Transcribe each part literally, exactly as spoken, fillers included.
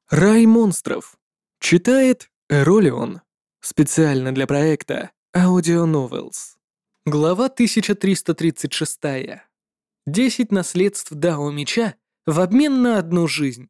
Рай монстров. Читает Эролион. Специально для проекта Audio Novels. Глава тысяча триста тридцать шесть. Десять наследств Дао Меча в обмен на одну жизнь.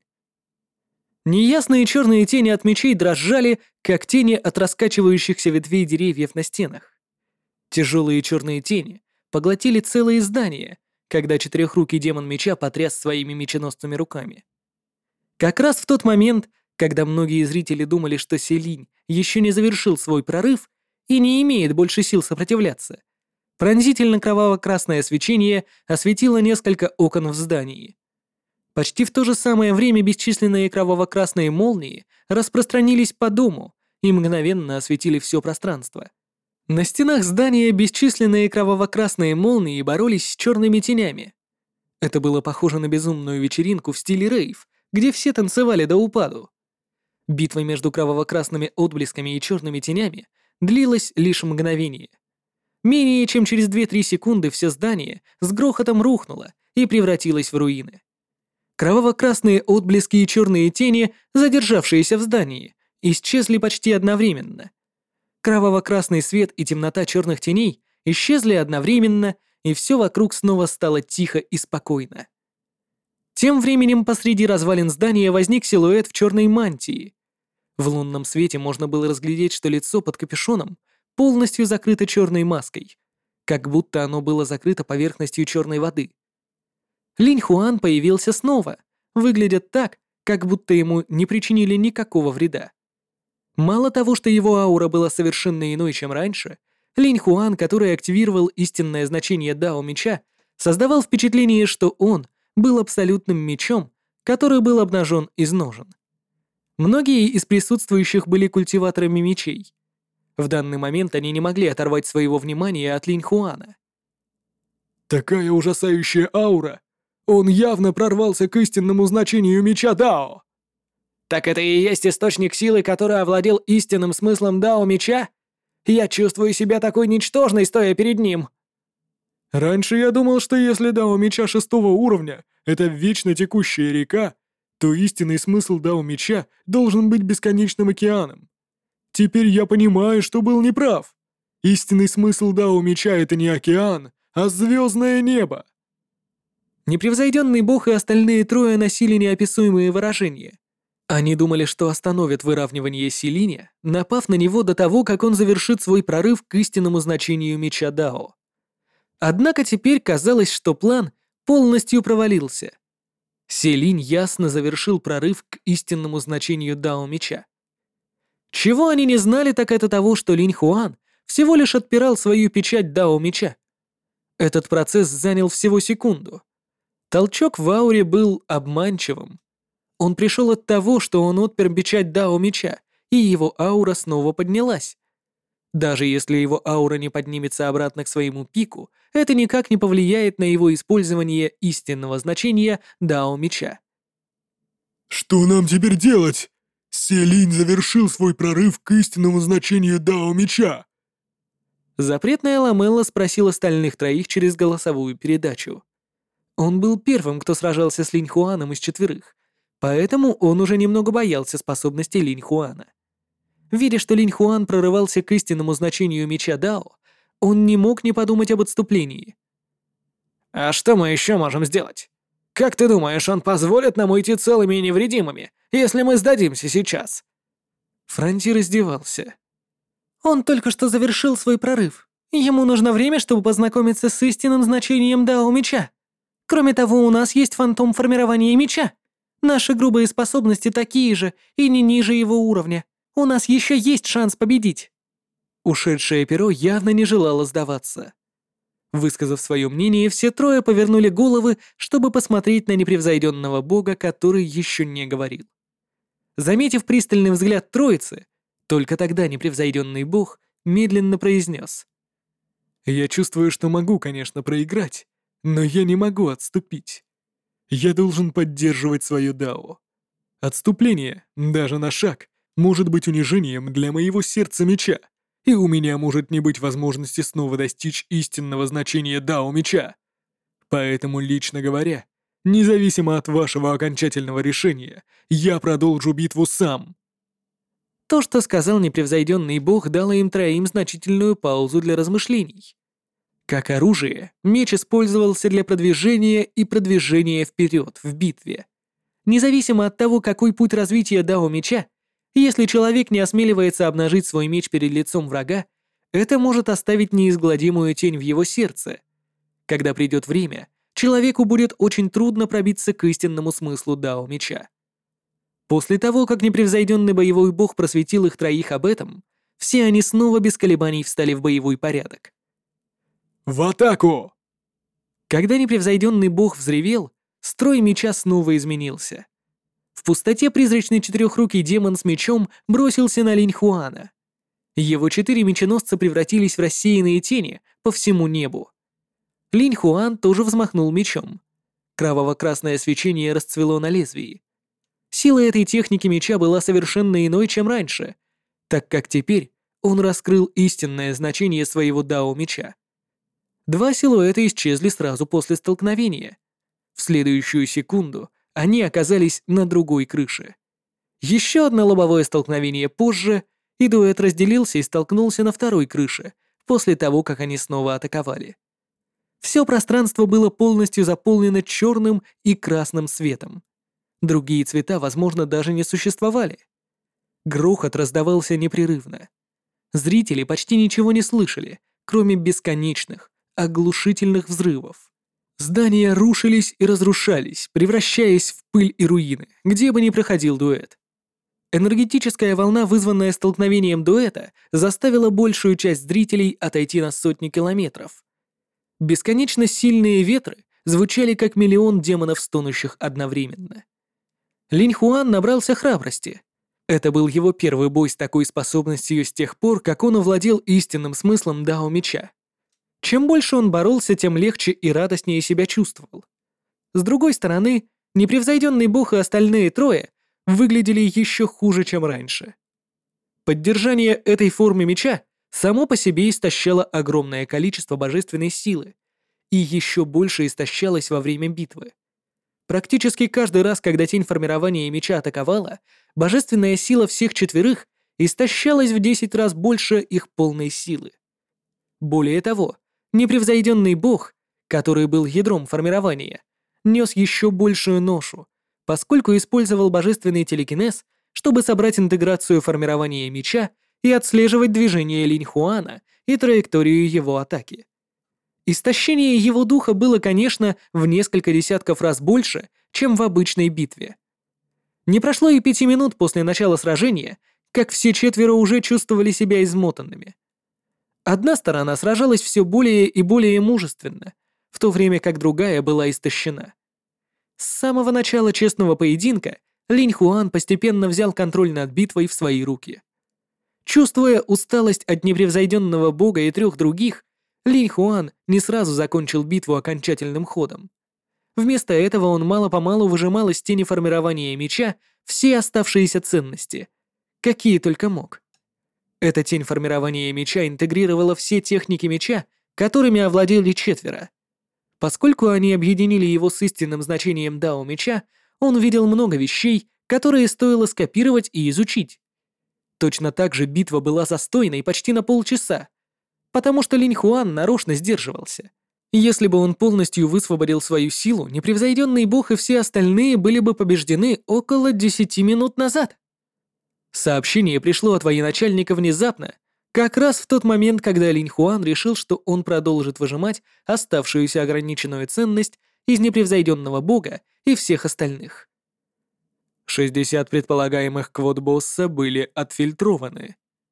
Неясные черные тени от мечей дрожали, как тени от раскачивающихся ветвей деревьев на стенах. Тяжелые черные тени поглотили целые здания, когда четырехрукий демон меча потряс своими меченосными руками. Как раз в тот момент, когда многие зрители думали, что Селинь еще не завершил свой прорыв и не имеет больше сил сопротивляться, пронзительно кроваво-красное свечение осветило несколько окон в здании. Почти в то же самое время бесчисленные кроваво-красные молнии распространились по дому и мгновенно осветили все пространство. На стенах здания бесчисленные кроваво-красные молнии боролись с черными тенями. Это было похоже на безумную вечеринку в стиле рейв, где все танцевали до упаду. Битва между кроваво-красными отблесками и черными тенями длилась лишь мгновение. Менее чем через две-три секунды все здание с грохотом рухнуло и превратилось в руины. Кроваво-красные отблески и черные тени, задержавшиеся в здании, исчезли почти одновременно. Кроваво-красный свет и темнота черных теней исчезли одновременно, и все вокруг снова стало тихо и спокойно. Тем временем посреди развалин здания возник силуэт в черной мантии. В лунном свете можно было разглядеть, что лицо под капюшоном полностью закрыто черной маской, как будто оно было закрыто поверхностью черной воды. Линь Хуан появился снова, выглядя так, как будто ему не причинили никакого вреда. Мало того, что его аура была совершенно иной, чем раньше, Линь Хуан, который активировал истинное значение Дао Меча, создавал впечатление, что он был абсолютным мечом, который был обнажен из ножен. Многие из присутствующих были культиваторами мечей. В данный момент они не могли оторвать своего внимания от Линь Хуана. Такая ужасающая аура! Он явно прорвался к истинному значению меча Дао! Так это и есть источник силы, который овладел истинным смыслом Дао Меча? Я чувствую себя такой ничтожной, стоя перед ним. Раньше я думал, что если Дао Меча шестого уровня — это вечно текущая река, то истинный смысл Дао Меча должен быть бесконечным океаном. Теперь я понимаю, что был неправ. Истинный смысл Дао Меча — это не океан, а звездное небо. Непревзойденный бог и остальные трое носили неописуемые выражения. Они думали, что остановят выравнивание Селиня, напав на него до того, как он завершит свой прорыв к истинному значению меча Дао. Однако теперь казалось, что план полностью провалился. Селинь ясно завершил прорыв к истинному значению Дао Меча. Чего они не знали, так это того, что Линь Хуан всего лишь отпирал свою печать Дао Меча. Этот процесс занял всего секунду. Толчок в ауре был обманчивым. Он пришел от того, что он отпер печать Дао Меча, и его аура снова поднялась. Даже если его аура не поднимется обратно к своему пику, это никак не повлияет на его использование истинного значения Дао Меча. Что нам теперь делать? Селинь завершил свой прорыв к истинному значению Дао Меча. Запретная Ламелла спросил остальных троих через голосовую передачу. Он был первым, кто сражался с Линь Хуаном из четверых, поэтому он уже немного боялся способностей Линь Хуана. Видя, что Линь Хуан прорывался к истинному значению меча Дао, он не мог не подумать об отступлении. А что мы еще можем сделать? Как ты думаешь, он позволит нам уйти целыми и невредимыми, если мы сдадимся сейчас? Франти раздевался. Он только что завершил свой прорыв. Ему нужно время, чтобы познакомиться с истинным значением Дао Меча. Кроме того, у нас есть фантом формирования меча. Наши грубые способности такие же и не ниже его уровня. У нас еще есть шанс победить. Ушедшее перо явно не желало сдаваться. Высказав свое мнение, все трое повернули головы, чтобы посмотреть на непревзойденного бога, который еще не говорил. Заметив пристальный взгляд троицы, только тогда непревзойденный бог медленно произнес: Я чувствую, что могу, конечно, проиграть, но я не могу отступить. Я должен поддерживать свое Дао. Отступление, даже на шаг, может быть унижением для моего сердца меча, и у меня может не быть возможности снова достичь истинного значения Дао Меча. Поэтому, лично говоря, Независимо от вашего окончательного решения, я продолжу битву сам». То, что сказал непревзойденный бог, дало им троим значительную паузу для размышлений. Как оружие, меч использовался для продвижения и продвижения вперед в битве. Независимо от того, какой путь развития дао меча, если человек не осмеливается обнажить свой меч перед лицом врага, это может оставить неизгладимую тень в его сердце. Когда придет время, человеку будет очень трудно пробиться к истинному смыслу дао меча. После того, как непревзойденный боевой бог просветил их троих об этом, все они снова без колебаний встали в боевой порядок. «В атаку!» Когда непревзойденный бог взревел, строй меча снова изменился. В пустоте призрачный четырехрукий демон с мечом бросился на Линь Хуана. Его четыре меченосца превратились в рассеянные тени по всему небу. Линь Хуан тоже взмахнул мечом. Кроваво-красное свечение расцвело на лезвии. Сила этой техники меча была совершенно иной, чем раньше, так как теперь он раскрыл истинное значение своего дао меча. Два силуэта исчезли сразу после столкновения. В следующую секунду они оказались на другой крыше. Еще одно лобовое столкновение позже, и дуэт разделился и столкнулся на второй крыше, после того, как они снова атаковали. Все пространство было полностью заполнено черным и красным светом. Другие цвета, возможно, даже не существовали. Грохот раздавался непрерывно. Зрители почти ничего не слышали, кроме бесконечных, оглушительных взрывов. Здания рушились и разрушались, превращаясь в пыль и руины, где бы ни проходил дуэт. Энергетическая волна, вызванная столкновением дуэта, заставила большую часть зрителей отойти на сотни километров. Бесконечно сильные ветры звучали как миллион демонов, стонущих одновременно. Линь Хуан набрался храбрости. Это был его первый бой с такой способностью с тех пор, как он овладел истинным смыслом дао меча. Чем больше он боролся, тем легче и радостнее себя чувствовал. С другой стороны, непревзойденный бог и остальные трое выглядели еще хуже, чем раньше. Поддержание этой формы меча само по себе истощало огромное количество божественной силы и еще больше истощалось во время битвы. Практически каждый раз, когда тень формирования меча атаковала, божественная сила всех четверых истощалась в десять раз больше их полной силы. Более того, непревзойденный бог, который был ядром формирования, нес еще большую ношу, поскольку использовал божественный телекинез, чтобы собрать интеграцию формирования меча и отслеживать движение Линь Хуана и траекторию его атаки. Истощение его духа было, конечно, в несколько десятков раз больше, чем в обычной битве. Не прошло и пяти минут после начала сражения, как все четверо уже чувствовали себя измотанными. Одна сторона сражалась все более и более мужественно, в то время как другая была истощена. С самого начала честного поединка Линь Хуан постепенно взял контроль над битвой в свои руки. Чувствуя усталость от непревзойденного бога и трех других, Линь Хуан не сразу закончил битву окончательным ходом. Вместо этого он мало-помалу выжимал из тени формирования меча все оставшиеся ценности, какие только мог. Эта тень формирования меча интегрировала все техники меча, которыми овладели четверо. Поскольку они объединили его с истинным значением дао меча, он видел много вещей, которые стоило скопировать и изучить. Точно так же битва была застойной почти на полчаса, потому что Линь Хуан нарочно сдерживался. Если бы он полностью высвободил свою силу, непревзойденный бог и все остальные были бы побеждены около десяти минут назад. Сообщение пришло от военачальника внезапно, как раз в тот момент, когда Линь Хуан решил, что он продолжит выжимать оставшуюся ограниченную ценность из непревзойденного бога и всех остальных. шестьдесят предполагаемых квот босса были отфильтрованы.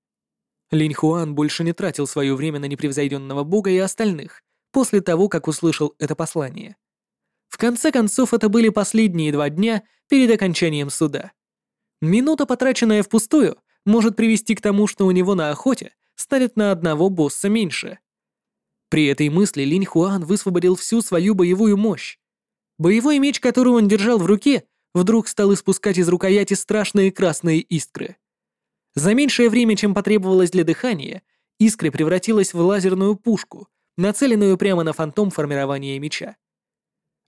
Линь Хуан больше не тратил свое время на непревзойденного бога и остальных, после того, как услышал это послание. В конце концов, это были последние два дня перед окончанием суда. Минута, потраченная впустую, может привести к тому, что у него на охоте станет на одного босса меньше. При этой мысли Линь Хуан высвободил всю свою боевую мощь. Боевой меч, который он держал в руке, вдруг стал испускать из рукояти страшные красные искры. За меньшее время, чем потребовалось для дыхания, искры превратилась в лазерную пушку, нацеленную прямо на фантом формирования меча.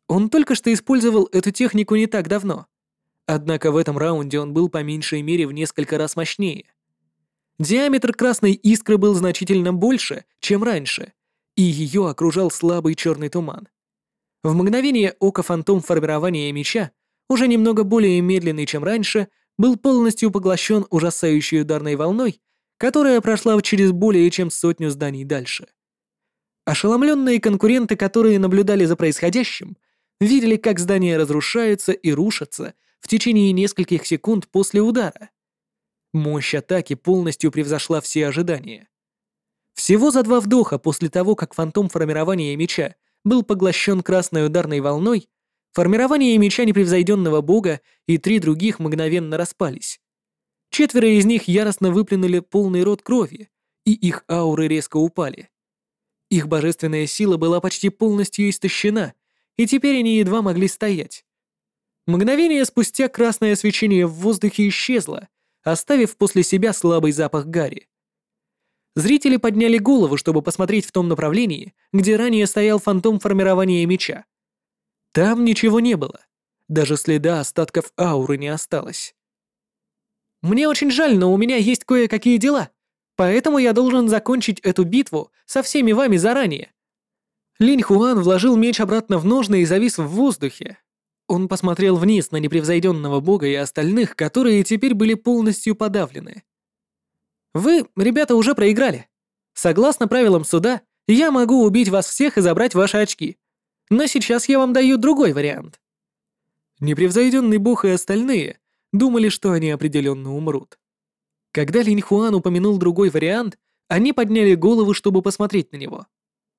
Он только что использовал эту технику не так давно. Однако в этом раунде он был по меньшей мере в несколько раз мощнее. Диаметр красной искры был значительно больше, чем раньше, и ее окружал слабый черный туман. В мгновение ока фантом формирования меча, уже немного более медленный, чем раньше, был полностью поглощен ужасающей ударной волной, которая прошла через более чем сотню зданий дальше. Ошеломленные конкуренты, которые наблюдали за происходящим, видели, как здания разрушаются и рушатся в течение нескольких секунд после удара. Мощь атаки полностью превзошла все ожидания. Всего за два вдоха после того, как фантом формирования меча был поглощен красной ударной волной, формирование меча непревзойденного бога и три других мгновенно распались. Четверо из них яростно выплюнули полный рот крови, и их ауры резко упали. Их божественная сила была почти полностью истощена, и теперь они едва могли стоять. Мгновение спустя красное свечение в воздухе исчезло, оставив после себя слабый запах гари. Зрители подняли голову, чтобы посмотреть в том направлении, где ранее стоял фантом формирования меча. Там ничего не было. Даже следа остатков ауры не осталось. «Мне очень жаль, но у меня есть кое-какие дела, поэтому я должен закончить эту битву со всеми вами заранее». Линь Хуан вложил меч обратно в ножны и завис в воздухе. Он посмотрел вниз на непревзойденного бога и остальных, которые теперь были полностью подавлены. «Вы, ребята, уже проиграли. Согласно правилам суда, я могу убить вас всех и забрать ваши очки. Но сейчас я вам даю другой вариант». Непревзойденный бог и остальные думали, что они определенно умрут. Когда Линь Хуан упомянул другой вариант, они подняли голову, чтобы посмотреть на него.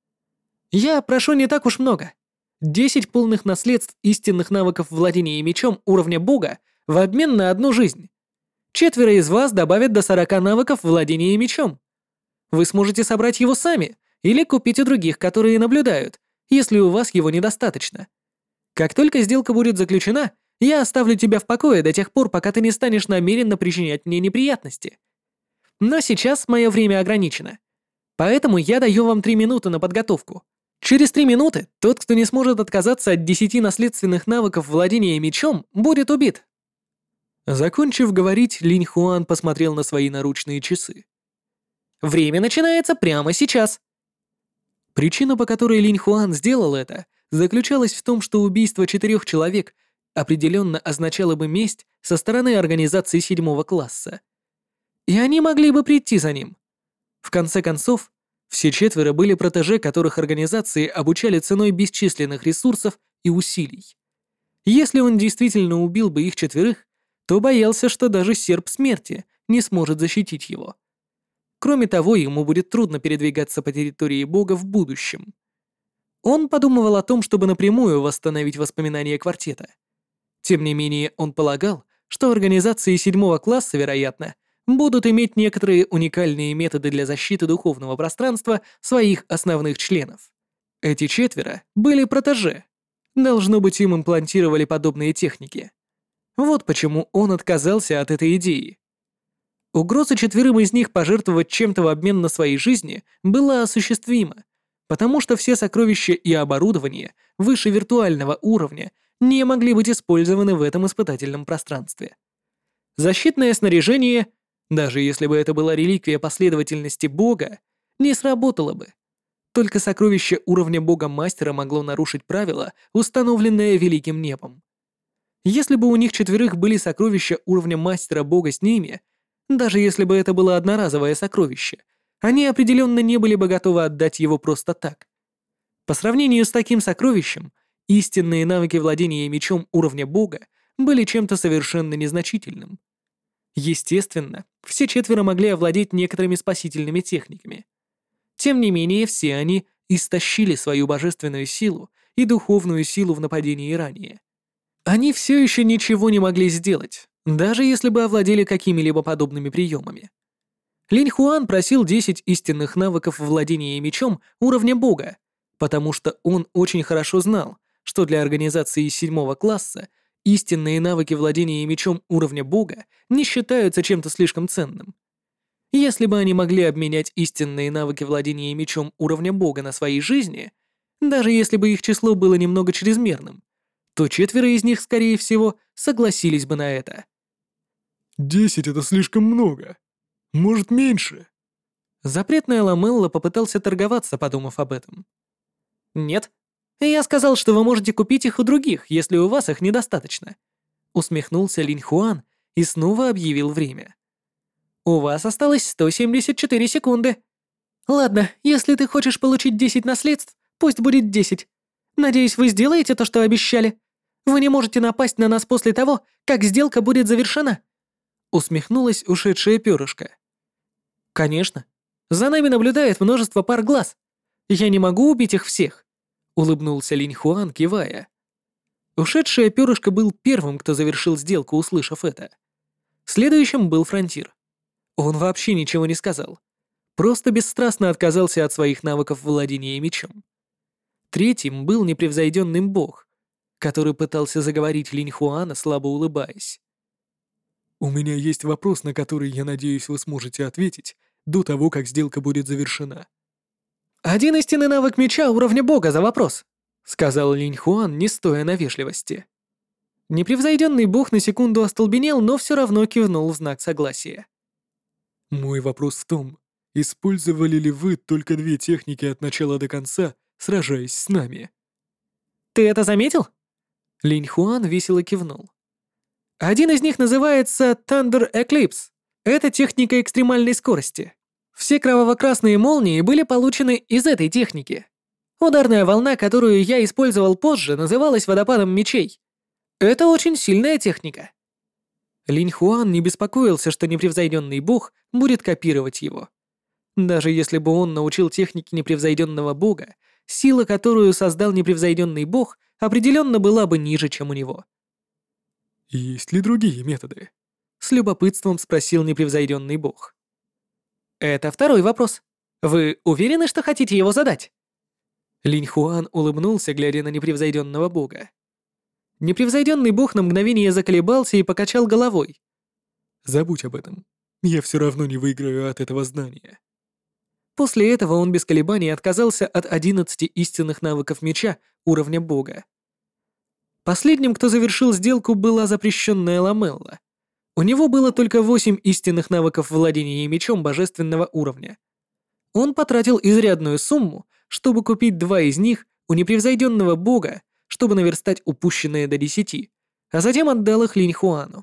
«Я прошу не так уж много. Десять полных наследств истинных навыков владения мечом уровня бога в обмен на одну жизнь. Четверо из вас добавят до сорока навыков владения мечом. Вы сможете собрать его сами или купить у других, которые наблюдают, если у вас его недостаточно. Как только сделка будет заключена, я оставлю тебя в покое до тех пор, пока ты не станешь намеренно причинять мне неприятности. Но сейчас мое время ограничено. Поэтому я даю вам три минуты на подготовку. Через три минуты тот, кто не сможет отказаться от десяти наследственных навыков владения мечом, будет убит». Закончив говорить, Линь Хуан посмотрел на свои наручные часы. «Время начинается прямо сейчас». Причина, по которой Линь Хуан сделал это, заключалась в том, что убийство четырех человек определенно означало бы месть со стороны организации седьмого класса. И они могли бы прийти за ним. В конце концов, все четверо были протеже, которых организации обучали ценой бесчисленных ресурсов и усилий. Если он действительно убил бы их четверых, то боялся, что даже серп смерти не сможет защитить его. Кроме того, ему будет трудно передвигаться по территории бога в будущем. Он подумывал о том, чтобы напрямую восстановить воспоминания квартета. Тем не менее, он полагал, что организации седьмого класса, вероятно, будут иметь некоторые уникальные методы для защиты духовного пространства своих основных членов. Эти четверо были протеже. Должно быть, им имплантировали подобные техники. Вот почему он отказался от этой идеи. Угроза четверым из них пожертвовать чем-то в обмен на свои жизни была осуществима, потому что все сокровища и оборудование выше виртуального уровня не могли быть использованы в этом испытательном пространстве. Защитное снаряжение, даже если бы это была реликвия последовательности бога, не сработало бы. Только сокровище уровня бога-мастера могло нарушить правила, установленное Великим Небом. Если бы у них четверых были сокровища уровня мастера бога с ними, даже если бы это было одноразовое сокровище, они определенно не были бы готовы отдать его просто так. По сравнению с таким сокровищем, истинные навыки владения мечом уровня бога были чем-то совершенно незначительным. Естественно, все четверо могли овладеть некоторыми спасительными техниками. Тем не менее, все они истощили свою божественную силу и духовную силу в нападении ранее. Они все еще ничего не могли сделать, даже если бы овладели какими-либо подобными приемами. Линь Хуан просил десять истинных навыков владения мечом уровня бога, потому что он очень хорошо знал, что для организации седьмого класса истинные навыки владения мечом уровня бога не считаются чем-то слишком ценным. Если бы они могли обменять истинные навыки владения мечом уровня бога на свои жизни, Даже если бы их число было немного чрезмерным, то четверо из них, скорее всего, согласились бы на это. Десять — это слишком много. Может, меньше? Запретная Ламелла попытался торговаться, подумав об этом. «Нет. Я сказал, что вы можете купить их у других, если у вас их недостаточно», усмехнулся Линь Хуан и снова объявил время. «У вас осталось сто семьдесят четыре секунды. Ладно, если ты хочешь получить десять наследств, пусть будет десять. Надеюсь, вы сделаете то, что обещали. Вы не можете напасть на нас после того, как сделка будет завершена», усмехнулась ушедшая перышко. «Конечно. За нами наблюдает множество пар глаз. Я не могу убить их всех», улыбнулся Линь Хуан, кивая. Ушедшее перышко был первым, кто завершил сделку, услышав это. Следующим был Фронтир. Он вообще ничего не сказал. Просто бесстрастно отказался от своих навыков владения мечом. Третьим был непревзойденный бог, который пытался заговорить Линь Хуана, слабо улыбаясь. У меня есть вопрос, на который, я надеюсь, вы сможете ответить до того, как сделка будет завершена. «Один истинный навык меча уровня бога за вопрос», сказал Линь Хуан, не стоя на вежливости. Непревзойденный бог на секунду остолбенел, но все равно кивнул в знак согласия. Мой вопрос в том, использовали ли вы только две техники от начала до конца, сражаясь с нами? «Ты это заметил?» Линь Хуан весело кивнул. «Один из них называется Thunder Eclipse. Это техника экстремальной скорости. Все кроваво-красные молнии были получены из этой техники. Ударная волна, которую я использовал позже, называлась водопадом мечей. Это очень сильная техника». Линь Хуан не беспокоился, что непревзойденный бог будет копировать его. Даже если бы он научил технике непревзойденного бога, сила, которую создал непревзойденный бог, определенно была бы ниже, чем у него. Есть ли другие методы? С любопытством спросил непревзойденный бог. Это второй вопрос. Вы уверены, что хотите его задать? Линь Хуан улыбнулся, глядя на непревзойденного бога. Непревзойденный бог на мгновение заколебался и покачал головой. Забудь об этом. Я все равно не выиграю от этого знания. После этого он без колебаний отказался от одиннадцати истинных навыков меча уровня бога. Последним, кто завершил сделку, была запрещенная Ламелла. У него было только восемь истинных навыков владения мечом божественного уровня. Он потратил изрядную сумму, чтобы купить два из них у непревзойденного бога, чтобы наверстать упущенные до десяти, а затем отдал их Линь Хуану.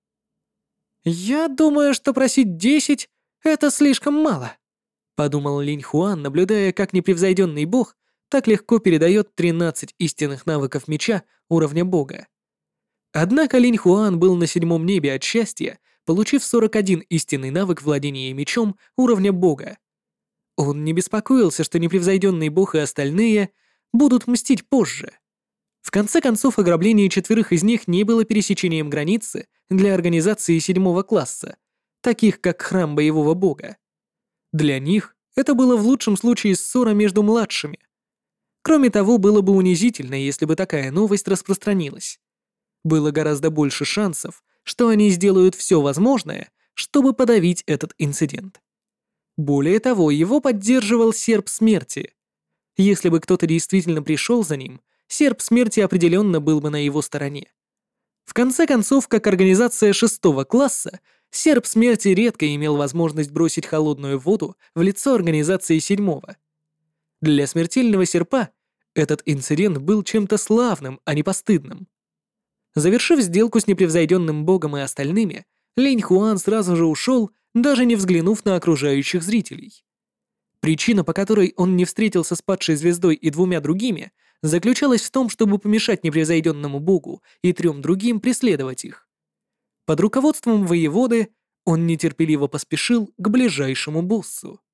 «Я думаю, что просить десять — это слишком мало», — подумал Линь Хуан, наблюдая, как непревзойденный бог так легко передает тринадцать истинных навыков меча уровня бога. Однако Линь Хуан был на седьмом небе от счастья, получив сорок один истинный навык владения мечом уровня бога. Он не беспокоился, что непревзойденный бог и остальные будут мстить позже. В конце концов, ограбление четверых из них не было пересечением границы для организации седьмого класса, таких как храм боевого бога. Для них это было в лучшем случае ссора между младшими. Кроме того, было бы унизительно, если бы такая новость распространилась. Было гораздо больше шансов, что они сделают все возможное, чтобы подавить этот инцидент. Более того, его поддерживал Серп Смерти. Если бы кто-то действительно пришел за ним, Серп Смерти определенно был бы на его стороне. В конце концов, как организация шестого класса, Серп Смерти редко имел возможность бросить холодную воду в лицо организации седьмого. Для смертельного серпа этот инцидент был чем-то славным, а не постыдным. Завершив сделку с непревзойденным богом и остальными, Линь Хуан сразу же ушел, даже не взглянув на окружающих зрителей. Причина, по которой он не встретился с падшей звездой и двумя другими, заключалась в том, чтобы помешать непревзойденному богу и трем другим преследовать их. Под руководством воеводы он нетерпеливо поспешил к ближайшему боссу.